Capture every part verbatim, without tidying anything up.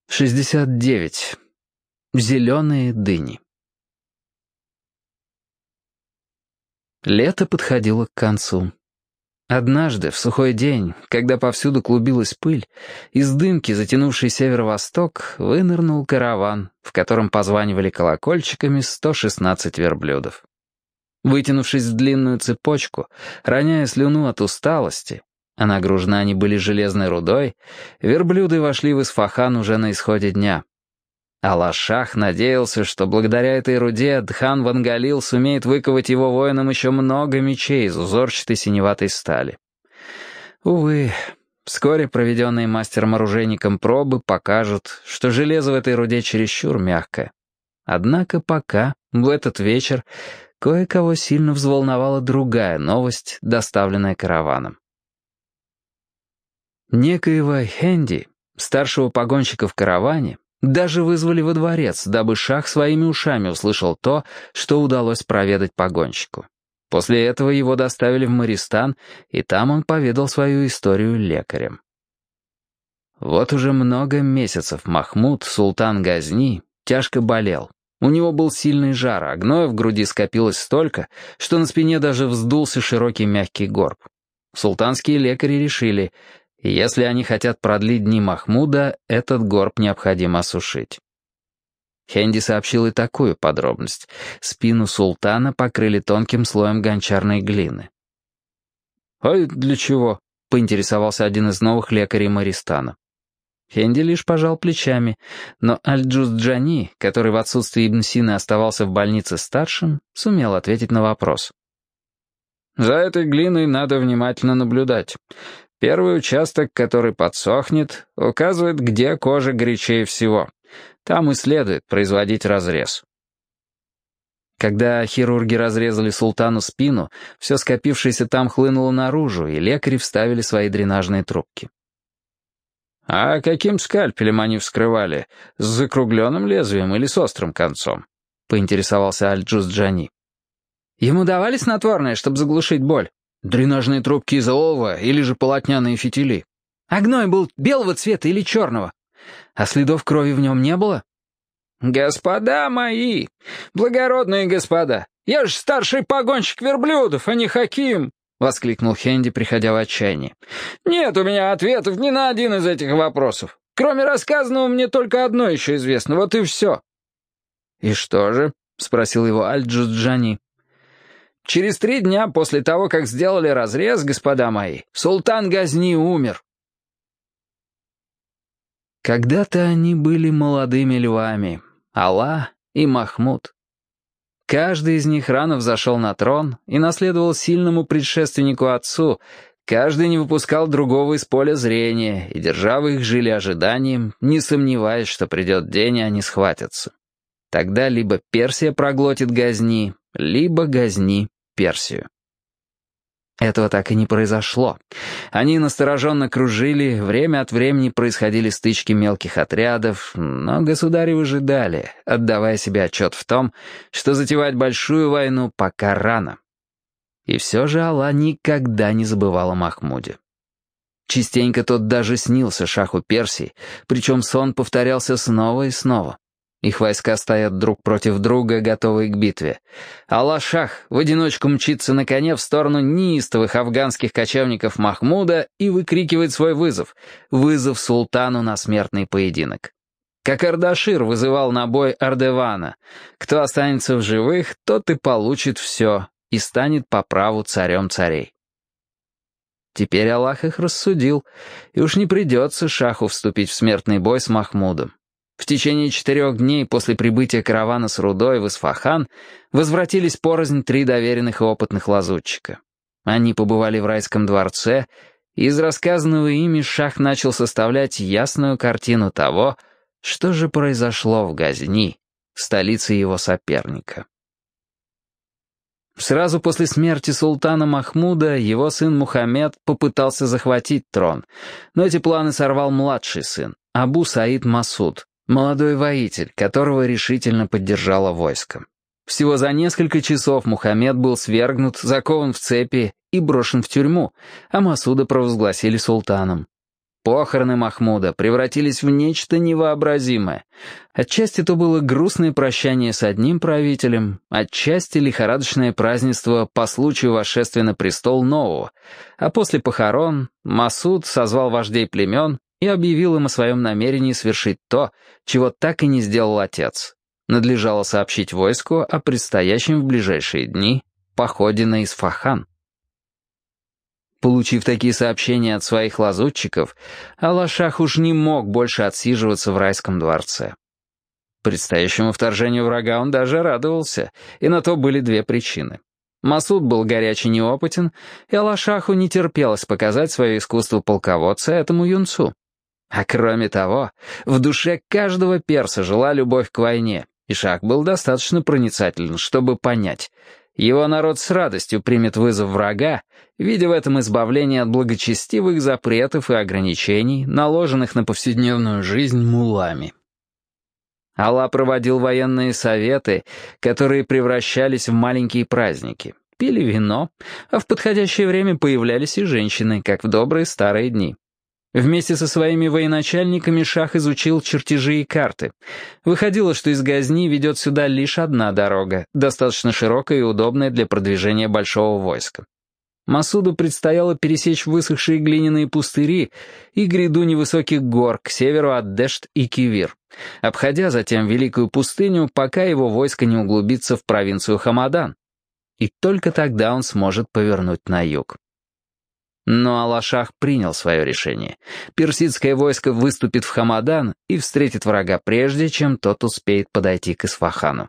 шестьдесят девять. Зеленые дыни. Лето подходило к концу. Однажды, в сухой день, когда повсюду клубилась пыль, из дымки, затянувшей северо-восток, вынырнул караван, в котором позванивали колокольчиками сто шестнадцать верблюдов. Вытянувшись в длинную цепочку, роняя слюну от усталости, а нагружены они были железной рудой, верблюды вошли в Исфахан уже на исходе дня. Аллах надеялся, что благодаря этой руде Дхан Вангалил сумеет выковать его воинам еще много мечей из узорчатой синеватой стали. Увы, вскоре проведенные мастером-оружейником пробы покажут, что железо в этой руде чересчур мягкое. Однако пока, в этот вечер, кое-кого сильно взволновала другая новость, доставленная караваном. Некоего Хенди, старшего погонщика в караване, даже вызвали во дворец, дабы шах своими ушами услышал то, что удалось проведать погонщику. После этого его доставили в Мористан, и там он поведал свою историю лекарям. Вот уже много месяцев Махмуд, султан Газни, тяжко болел. У него был сильный жар, а гноя в груди скопилось столько, что на спине даже вздулся широкий мягкий горб. Султанские лекари решили, если они хотят продлить дни Махмуда, этот горб необходимо осушить. Хенди сообщил и такую подробность. Спину султана покрыли тонким слоем гончарной глины. «А для чего?» — поинтересовался один из новых лекарей Мористана. Хенди лишь пожал плечами, но Аль-Джуз-Джани, который в отсутствие Ибн Сины оставался в больнице старшим, сумел ответить на вопрос. «За этой глиной надо внимательно наблюдать. Первый участок, который подсохнет, указывает, где кожа горячее всего. Там и следует производить разрез». Когда хирурги разрезали султану спину, все скопившееся там хлынуло наружу, и лекари вставили свои дренажные трубки. «А каким скальпелем они вскрывали? С закругленным лезвием или с острым концом?» — поинтересовался Аль-Джуз-Джани. «Ему давали снотворное, чтобы заглушить боль?» «Дренажные трубки из олова или же полотняные фитили». «А гной был белого цвета или черного? А следов крови в нем не было?» «Господа мои, благородные господа, я же старший погонщик верблюдов, а не хаким!» — воскликнул Хенди, приходя в отчаяние. «Нет у меня ответов ни на один из этих вопросов. Кроме рассказанного мне только одно еще известно, вот и все». «И что же?» — спросил его Аль-Джуз-Джани. «Через три дня после того, как сделали разрез, господа мои, султан Газни умер». Когда-то они были молодыми львами, Алла и Махмуд. Каждый из них рано взошел на трон и наследовал сильному предшественнику отцу, каждый не выпускал другого из поля зрения, и державы их жили ожиданием, не сомневаясь, что придет день, и они схватятся. Тогда либо Персия проглотит Газни, либо Газни Персию. Этого так и не произошло. Они настороженно кружили, время от времени происходили стычки мелких отрядов, но государи выжидали, отдавая себе отчет в том, что затевать большую войну пока рано. И все же Алла никогда не забывал о Махмуде. Частенько тот даже снился шаху Персии, причем сон повторялся снова и снова. Их войска стоят друг против друга, готовые к битве. Алла-Шах в одиночку мчится на коне в сторону неистовых афганских кочевников Махмуда и выкрикивает свой вызов. Вызов султану на смертный поединок. Как Ардашир вызывал на бой Ардевана. Кто останется в живых, тот и получит все, и станет по праву царем царей. Теперь Аллах их рассудил, и уж не придется Шаху вступить в смертный бой с Махмудом. В течение четырех дней после прибытия каравана с рудой в Исфахан возвратились порознь три доверенных и опытных лазутчика. Они побывали в райском дворце, и из рассказанного ими шах начал составлять ясную картину того, что же произошло в Газни, столице его соперника. Сразу после смерти султана Махмуда его сын Мухаммед попытался захватить трон, но эти планы сорвал младший сын, Абу Саид Масуд, молодой воитель, которого решительно поддержало войско. Всего за несколько часов Мухаммед был свергнут, закован в цепи и брошен в тюрьму, а Масуда провозгласили султаном. Похороны Махмуда превратились в нечто невообразимое. Отчасти то было грустное прощание с одним правителем, отчасти лихорадочное празднество по случаю восшествия на престол нового, а после похорон Масуд созвал вождей племен и объявил им о своем намерении свершить то, чего так и не сделал отец. Надлежало сообщить войску о предстоящем в ближайшие дни походе на Исфахан. Получив такие сообщения от своих лазутчиков, Аллашах уж не мог больше отсиживаться в райском дворце. Предстоящему вторжению врага он даже радовался, и на то были две причины. Масуд был горяч и неопытен, и Аллашаху не терпелось показать свое искусство полководца этому юнцу. А кроме того, в душе каждого перса жила любовь к войне, и Шах был достаточно проницателен, чтобы понять — его народ с радостью примет вызов врага, видя в этом избавление от благочестивых запретов и ограничений, наложенных на повседневную жизнь муллами. Алла проводил военные советы, которые превращались в маленькие праздники. Пили вино, а в подходящее время появлялись и женщины, как в добрые старые дни. Вместе со своими военачальниками Шах изучил чертежи и карты. Выходило, что из Газни ведет сюда лишь одна дорога, достаточно широкая и удобная для продвижения большого войска. Масуду предстояло пересечь высохшие глиняные пустыри и гряду невысоких гор к северу от Дешт и Кивир, обходя затем Великую пустыню, пока его войско не углубится в провинцию Хамадан. И только тогда он сможет повернуть на юг. Но Аллашах принял свое решение. Персидское войско выступит в Хамадан и встретит врага прежде, чем тот успеет подойти к Исфахану.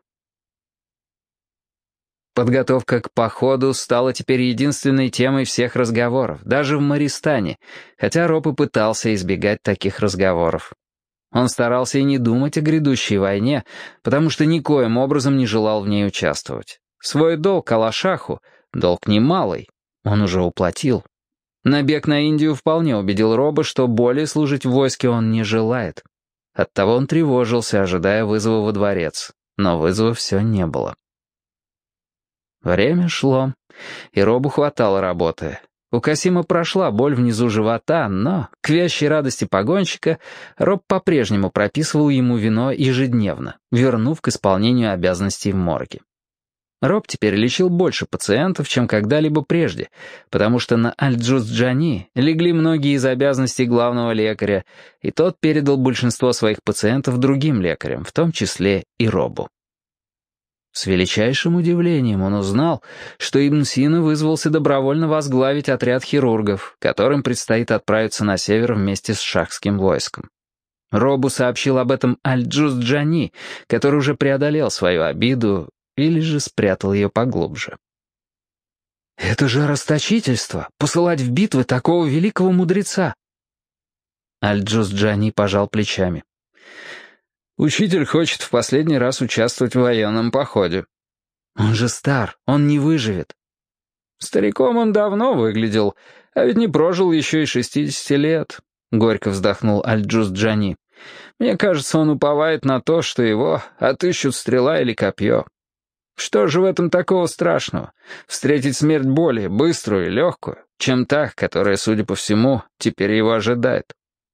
Подготовка к походу стала теперь единственной темой всех разговоров, даже в Мористане, хотя Роб и пытался избегать таких разговоров. Он старался и не думать о грядущей войне, потому что никоим образом не желал в ней участвовать. Свой долг Аллашаху, долг немалый, он уже уплатил. Набег на Индию вполне убедил Роба, что более служить в войске он не желает. Оттого он тревожился, ожидая вызова во дворец, но вызова все не было. Время шло, и Робу хватало работы. У Касима прошла боль внизу живота, но, к вящей радости погонщика, Роб по-прежнему прописывал ему вино ежедневно, вернув к исполнению обязанностей в морге. Роб теперь лечил больше пациентов, чем когда-либо прежде, потому что на Аль-Джуз-Джани легли многие из обязанностей главного лекаря, и тот передал большинство своих пациентов другим лекарям, в том числе и Робу. С величайшим удивлением он узнал, что Ибн Сина вызвался добровольно возглавить отряд хирургов, которым предстоит отправиться на север вместе с шахским войском. Робу сообщил об этом Аль-Джуз-Джани, который уже преодолел свою обиду, или же спрятал ее поглубже. «Это же расточительство, посылать в битвы такого великого мудреца!» Аль-Джуз-Джани пожал плечами. «Учитель хочет в последний раз участвовать в военном походе». «Он же стар, он не выживет». «Стариком он давно выглядел, а ведь не прожил еще и шестидесяти лет», — горько вздохнул Аль-Джуз-Джани. «Мне кажется, он уповает на то, что его отыщут стрела или копье. Что же в этом такого страшного? Встретить смерть более быструю и легкую, чем та, которая, судя по всему, теперь его ожидает».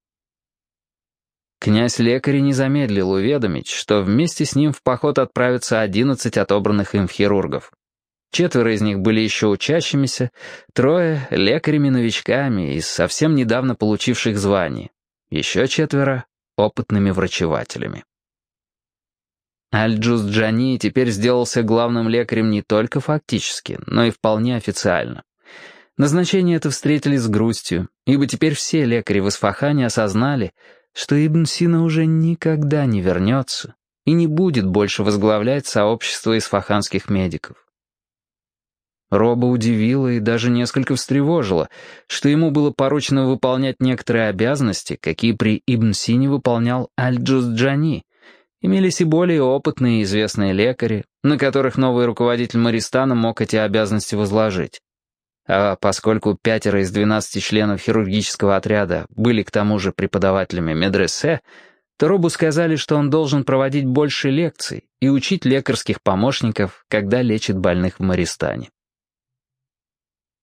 Князь лекаря не замедлил уведомить, что вместе с ним в поход отправятся одиннадцать отобранных им хирургов. Четверо из них были еще учащимися, трое — лекарями-новичками из совсем недавно получивших звание, еще четверо — опытными врачевателями. Аль-Джуз-Джани теперь сделался главным лекарем не только фактически, но и вполне официально. Назначение это встретили с грустью, ибо теперь все лекари в Исфахане осознали, что Ибн Сина уже никогда не вернется и не будет больше возглавлять сообщество исфаханских медиков. Роба удивило и даже несколько встревожило, что ему было поручено выполнять некоторые обязанности, какие при Ибн Сине выполнял Аль-Джуз-Джани. Имелись и более опытные и известные лекари, на которых новый руководитель Мористана мог эти обязанности возложить. А поскольку пятеро из двенадцати членов хирургического отряда были к тому же преподавателями медресе, то Робу сказали, что он должен проводить больше лекций и учить лекарских помощников, когда лечит больных в Мористане.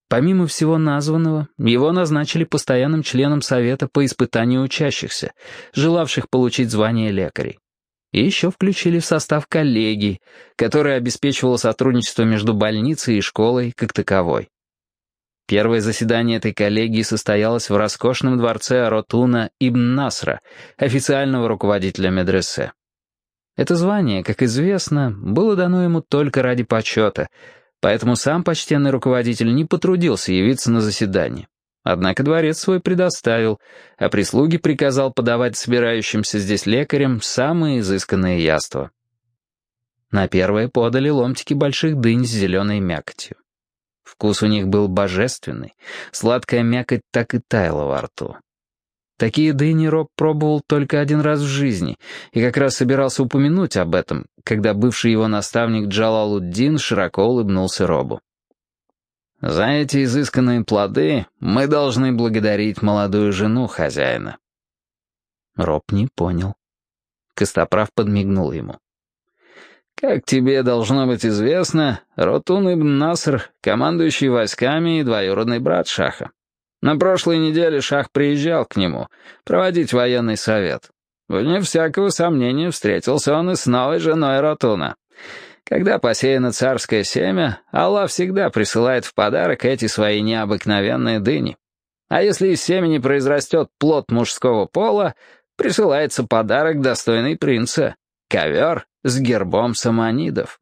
Помимо всего названного, его назначили постоянным членом Совета по испытанию учащихся, желавших получить звание лекарей. И еще включили в состав коллегии, которая обеспечивала сотрудничество между больницей и школой как таковой. Первое заседание этой коллегии состоялось в роскошном дворце Ротуна ибн Насра, официального руководителя медресе. Это звание, как известно, было дано ему только ради почета, поэтому сам почтенный руководитель не потрудился явиться на заседание. Однако дворец свой предоставил, а прислуге приказал подавать собирающимся здесь лекарям самые изысканные яства. На первое подали ломтики больших дынь с зеленой мякотью. Вкус у них был божественный, сладкая мякоть так и таяла во рту. Такие дыни Роб пробовал только один раз в жизни и как раз собирался упомянуть об этом, когда бывший его наставник Джалалуддин широко улыбнулся Робу. «За эти изысканные плоды мы должны благодарить молодую жену хозяина». Роб не понял. Костоправ подмигнул ему. «Как тебе должно быть известно, Ротун ибн Наср, командующий войсками и двоюродный брат Шаха. На прошлой неделе Шах приезжал к нему проводить военный совет. Вне всякого сомнения встретился он и с новой женой Ротуна. Когда посеяно царское семя, Аллах всегда присылает в подарок эти свои необыкновенные дыни. А если из семени произрастет плод мужского пола, присылается подарок, достойный принца — ковер с гербом саманидов».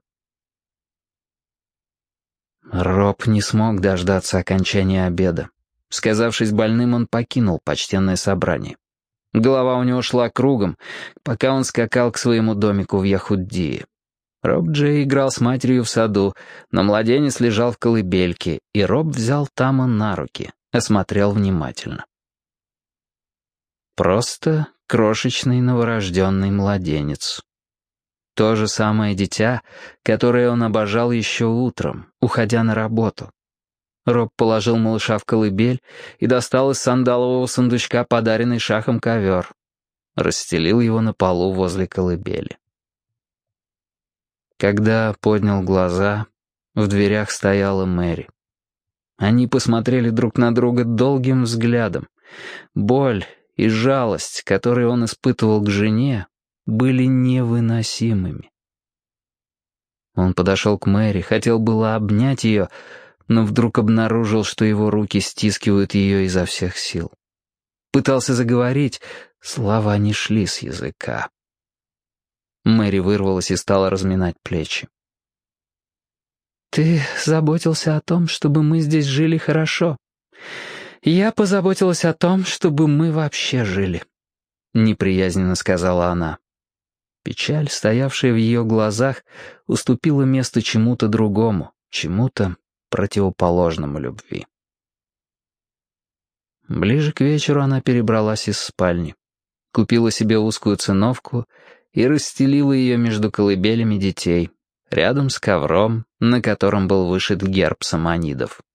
Роб не смог дождаться окончания обеда. Сказавшись больным, он покинул почтенное собрание. Голова у него шла кругом, пока он скакал к своему домику в Яхуддии. Роб Джей играл с матерью в саду, но младенец лежал в колыбельке, и Роб взял Тама на руки, осмотрел внимательно. Просто крошечный новорожденный младенец. То же самое дитя, которое он обожал еще утром, уходя на работу. Роб положил малыша в колыбель и достал из сандалового сундучка подаренный Шахом ковер. Расстелил его на полу возле колыбели. Когда поднял глаза, в дверях стояла Мэри. Они посмотрели друг на друга долгим взглядом. Боль и жалость, которые он испытывал к жене, были невыносимыми. Он подошел к Мэри, хотел было обнять ее, но вдруг обнаружил, что его руки стискивают ее изо всех сил. Пытался заговорить, слова не шли с языка. Мэри вырвалась и стала разминать плечи. «Ты заботился о том, чтобы мы здесь жили хорошо. Я позаботилась о том, чтобы мы вообще жили», — неприязненно сказала она. Печаль, стоявшая в ее глазах, уступила место чему-то другому, чему-то противоположному любви. Ближе к вечеру она перебралась из спальни, купила себе узкую циновку и расстелила ее между колыбелями детей, рядом с ковром, на котором был вышит герб саманидов.